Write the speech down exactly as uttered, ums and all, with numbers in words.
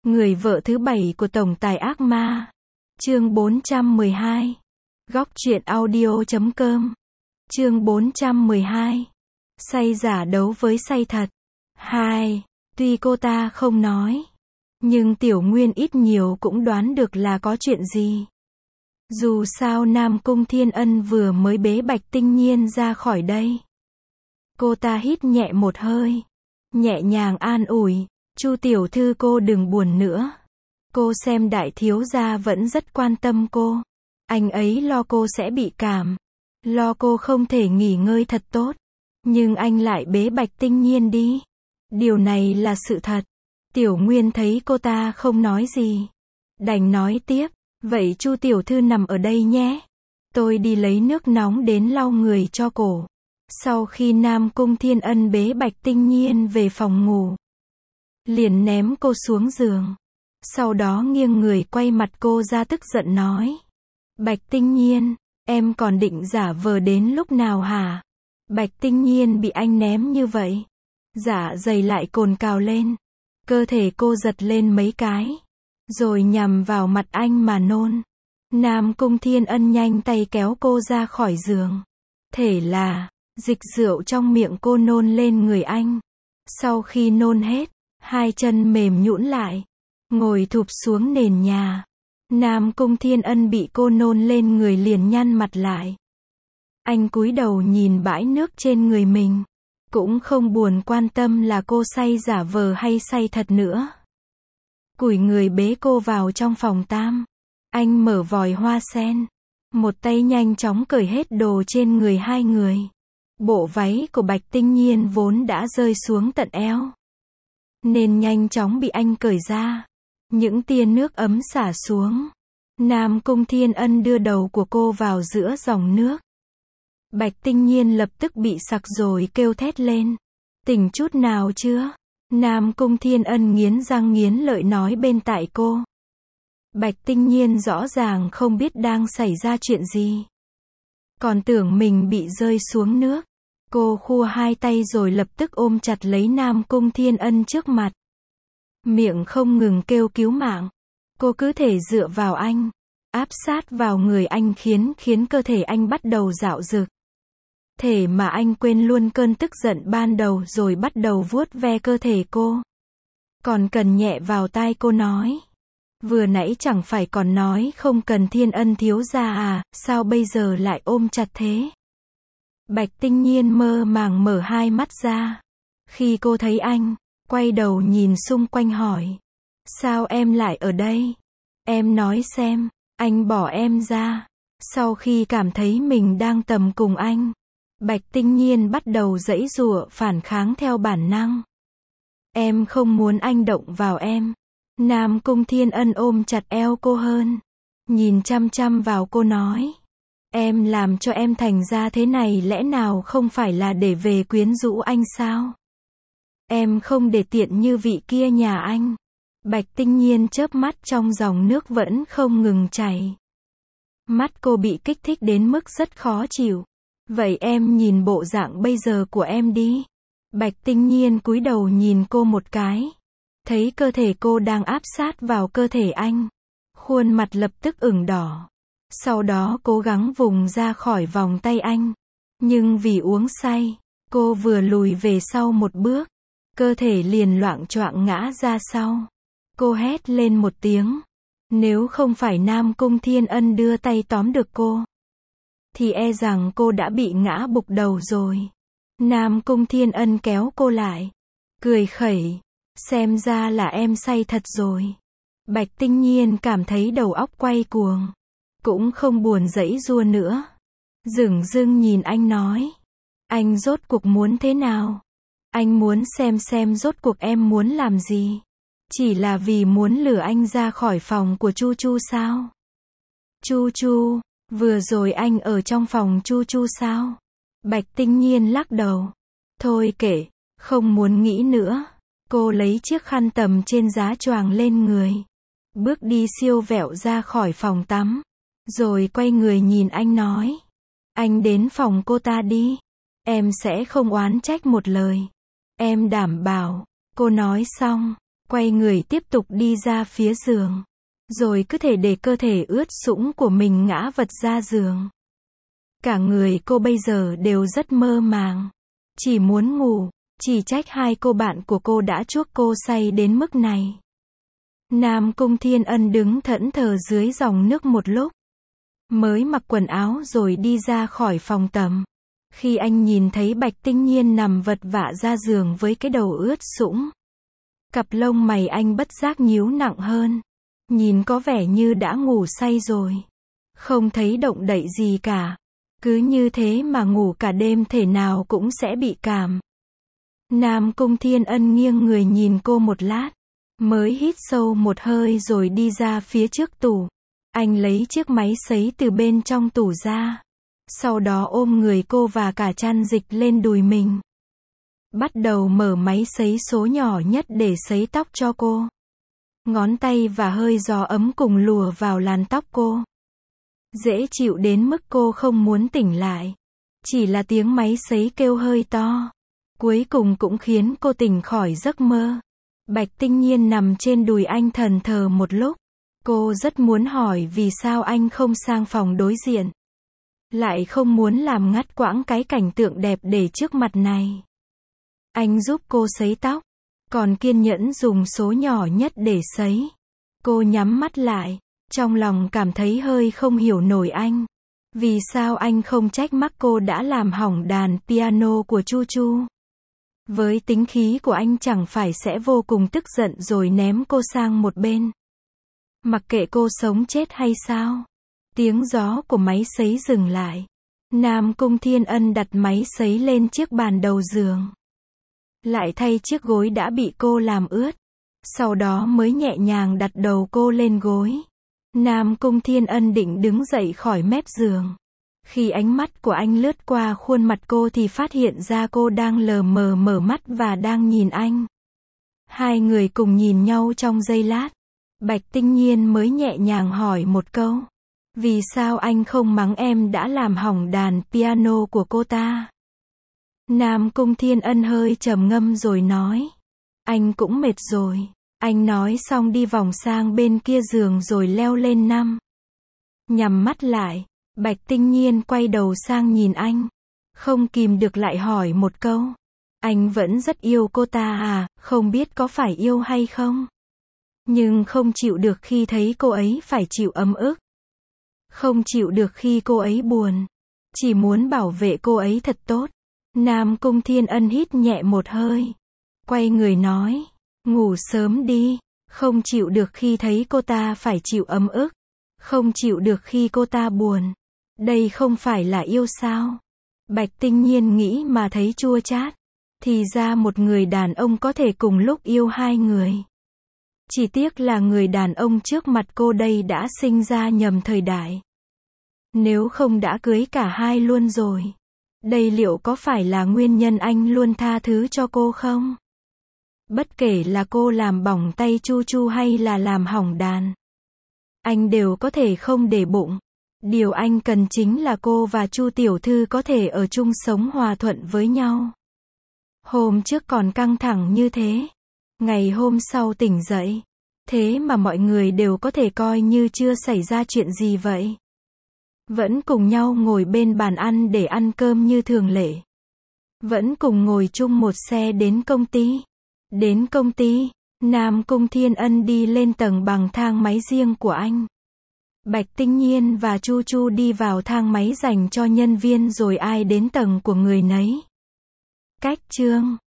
Người vợ thứ bảy của tổng tài ác ma. Chương bốn trăm mười hai. Góc truyện audio chấm com. Chương bốn trăm mười hai. Say giả đấu với say thật. hai. Tuy cô ta không nói, nhưng Tiểu Nguyên ít nhiều cũng đoán được là có chuyện gì. Dù sao Nam Cung Thiên Ân vừa mới bế Bạch Tinh Nhiên ra khỏi đây. Cô ta hít nhẹ một hơi, nhẹ nhàng an ủi, Chu tiểu thư cô đừng buồn nữa. Cô xem đại thiếu gia vẫn rất quan tâm cô. Anh ấy lo cô sẽ bị cảm, lo cô không thể nghỉ ngơi thật tốt. Nhưng anh lại bế Bạch Tinh Nhiên đi. Điều này là sự thật. Tiểu Nguyên thấy cô ta không nói gì, đành nói tiếp, vậy Chu tiểu thư nằm ở đây nhé. Tôi đi lấy nước nóng đến lau người cho cổ. Sau khi Nam Cung Thiên Ân bế Bạch Tinh Nhiên về phòng ngủ, liền ném cô xuống giường. Sau đó nghiêng người quay mặt cô ra tức giận nói, Bạch Tinh Nhiên, em còn định giả vờ đến lúc nào hả? Bạch Tinh Nhiên bị anh ném như vậy, dạ dày lại cồn cào lên. Cơ thể cô giật lên mấy cái, rồi nhằm vào mặt anh mà nôn. Nam Cung Thiên Ân nhanh tay kéo cô ra khỏi giường. Thế là, dịch rượu trong miệng cô nôn lên người anh. Sau khi nôn hết, hai chân mềm nhũn lại, ngồi thụp xuống nền nhà. Nam Cung Thiên Ân bị cô nôn lên người liền nhăn mặt lại. Anh cúi đầu nhìn bãi nước trên người mình, cũng không buồn quan tâm là cô say giả vờ hay say thật nữa. Cúi người bế cô vào trong phòng tam. Anh mở vòi hoa sen, một tay nhanh chóng cởi hết đồ trên người hai người. Bộ váy của Bạch Tinh Nhiên vốn đã rơi xuống tận eo, nên nhanh chóng bị anh cởi ra. Những tia nước ấm xả xuống. Nam Cung Thiên Ân đưa đầu của cô vào giữa dòng nước. Bạch Tinh Nhiên lập tức bị sặc rồi kêu thét lên. Tỉnh chút nào chưa? Nam Cung Thiên Ân nghiến răng nghiến lợi nói bên tai cô. Bạch Tinh Nhiên rõ ràng không biết đang xảy ra chuyện gì, còn tưởng mình bị rơi xuống nước. Cô khua hai tay rồi lập tức ôm chặt lấy Nam Cung Thiên Ân trước mặt, miệng không ngừng kêu cứu mạng. Cô cứ thể dựa vào anh, áp sát vào người anh khiến khiến cơ thể anh bắt đầu dạo dực. Thể mà anh quên luôn cơn tức giận ban đầu rồi bắt đầu vuốt ve cơ thể cô. Còn cần nhẹ vào tai cô nói, vừa nãy chẳng phải còn nói không cần Thiên Ân thiếu gia à, sao bây giờ lại ôm chặt thế? Bạch Tinh Nhiên mơ màng mở hai mắt ra. Khi cô thấy anh, quay đầu nhìn xung quanh hỏi, sao em lại ở đây? Em nói xem, anh bỏ em ra. Sau khi cảm thấy mình đang tầm cùng anh, Bạch Tinh Nhiên bắt đầu giãy giụa phản kháng theo bản năng. Em không muốn anh động vào em. Nam Cung Thiên Ân ôm chặt eo cô hơn, nhìn chăm chăm vào cô nói, em làm cho em thành ra thế này lẽ nào không phải là để về quyến rũ anh sao? Em không để tiện như vị kia nhà anh. Bạch Tinh Nhiên chớp mắt trong dòng nước vẫn không ngừng chảy. Mắt cô bị kích thích đến mức rất khó chịu. Vậy em nhìn bộ dạng bây giờ của em đi. Bạch Tinh Nhiên cúi đầu nhìn cô một cái, thấy cơ thể cô đang áp sát vào cơ thể anh, khuôn mặt lập tức ửng đỏ. Sau đó cố gắng vùng ra khỏi vòng tay anh, nhưng vì uống say, cô vừa lùi về sau một bước, cơ thể liền loạng choạng ngã ra sau. Cô hét lên một tiếng, nếu không phải Nam Cung Thiên Ân đưa tay tóm được cô, thì e rằng cô đã bị ngã bục đầu rồi. Nam Cung Thiên Ân kéo cô lại, cười khẩy, xem ra là em say thật rồi. Bạch Tinh Nhiên cảm thấy đầu óc quay cuồng, cũng không buồn giãy giụa nữa, dửng dưng nhìn anh nói, anh rốt cuộc muốn thế nào? Anh muốn xem xem rốt cuộc em muốn làm gì? Chỉ là vì muốn lừa anh ra khỏi phòng của Chu Chu sao? Chu Chu, vừa rồi anh ở trong phòng Chu Chu sao? Bạch Tinh Nhiên lắc đầu, thôi kệ, không muốn nghĩ nữa. Cô lấy chiếc khăn tầm trên giá choàng lên người, bước đi siêu vẹo ra khỏi phòng tắm, rồi quay người nhìn anh nói, anh đến phòng cô ta đi, em sẽ không oán trách một lời, em đảm bảo. Cô nói xong, quay người tiếp tục đi ra phía giường. Rồi cứ thể để cơ thể ướt sũng của mình ngã vật ra giường. Cả người cô bây giờ đều rất mơ màng. Chỉ muốn ngủ, chỉ trách hai cô bạn của cô đã chuốc cô say đến mức này. Nam Cung Thiên Ân đứng thẫn thờ dưới dòng nước một lúc. Mới mặc quần áo rồi đi ra khỏi phòng tắm. Khi anh nhìn thấy Bạch Tinh Nhiên nằm vật vã ra giường với cái đầu ướt sũng. Cặp lông mày anh bất giác nhíu nặng hơn. Nhìn có vẻ như đã ngủ say rồi. Không thấy động đậy gì cả. Cứ như thế mà ngủ cả đêm thể nào cũng sẽ bị cảm. Nam Cung Thiên Ân nghiêng người nhìn cô một lát. Mới hít sâu một hơi rồi đi ra phía trước tủ. Anh lấy chiếc máy sấy từ bên trong tủ ra. Sau đó ôm người cô và cả chăn dịch lên đùi mình. Bắt đầu mở máy sấy số nhỏ nhất để sấy tóc cho cô. Ngón tay và hơi gió ấm cùng lùa vào làn tóc cô. Dễ chịu đến mức cô không muốn tỉnh lại. Chỉ là tiếng máy sấy kêu hơi to. Cuối cùng cũng khiến cô tỉnh khỏi giấc mơ. Bạch Tinh Nhiên nằm trên đùi anh thẫn thờ một lúc. Cô rất muốn hỏi vì sao anh không sang phòng đối diện. Lại không muốn làm ngắt quãng cái cảnh tượng đẹp để trước mặt này. Anh giúp cô sấy tóc. Còn kiên nhẫn dùng số nhỏ nhất để sấy. Cô nhắm mắt lại. Trong lòng cảm thấy hơi không hiểu nổi anh. Vì sao anh không trách mắc cô đã làm hỏng đàn piano của Chu Chu. Với tính khí của anh chẳng phải sẽ vô cùng tức giận rồi ném cô sang một bên. Mặc kệ cô sống chết hay sao. Tiếng gió của máy sấy dừng lại. Nam Cung Thiên Ân đặt máy sấy lên chiếc bàn đầu giường. Lại thay chiếc gối đã bị cô làm ướt. Sau đó mới nhẹ nhàng đặt đầu cô lên gối. Nam Cung Thiên Ân định đứng dậy khỏi mép giường. Khi ánh mắt của anh lướt qua khuôn mặt cô thì phát hiện ra cô đang lờ mờ mở mắt và đang nhìn anh. Hai người cùng nhìn nhau trong giây lát. Bạch Tinh Nhiên mới nhẹ nhàng hỏi một câu. Vì sao anh không mắng em đã làm hỏng đàn piano của cô ta? Nam Cung Thiên Ân hơi trầm ngâm rồi nói. Anh cũng mệt rồi. Anh nói xong đi vòng sang bên kia giường rồi leo lên năm. Nhắm mắt lại. Bạch Tinh Nhiên quay đầu sang nhìn anh. Không kìm được lại hỏi một câu. Anh vẫn rất yêu cô ta à, không biết có phải yêu hay không? Nhưng không chịu được khi thấy cô ấy phải chịu ấm ức. Không chịu được khi cô ấy buồn. Chỉ muốn bảo vệ cô ấy thật tốt. Nam Cung Thiên Ân hít nhẹ một hơi. Quay người nói. Ngủ sớm đi. Không chịu được khi thấy cô ta phải chịu ấm ức. Không chịu được khi cô ta buồn. Đây không phải là yêu sao? Bạch Tinh Nhiên nghĩ mà thấy chua chát. Thì ra một người đàn ông có thể cùng lúc yêu hai người. Chỉ tiếc là người đàn ông trước mặt cô đây đã sinh ra nhầm thời đại. Nếu không đã cưới cả hai luôn rồi. Đây liệu có phải là nguyên nhân anh luôn tha thứ cho cô không? Bất kể là cô làm bỏng tay Chu Chu hay là làm hỏng đàn. Anh đều có thể không để bụng. Điều anh cần chính là cô và Chu tiểu thư có thể ở chung sống hòa thuận với nhau. Hôm trước còn căng thẳng như thế. Ngày hôm sau tỉnh dậy. Thế mà mọi người đều có thể coi như chưa xảy ra chuyện gì vậy. Vẫn cùng nhau ngồi bên bàn ăn để ăn cơm như thường lệ. Vẫn cùng ngồi chung một xe đến công ty. Đến công ty, Nam Cung Thiên Ân đi lên tầng bằng thang máy riêng của anh. Bạch Tinh Nhiên và Chu Chu đi vào thang máy dành cho nhân viên rồi ai đến tầng của người nấy. Cách chương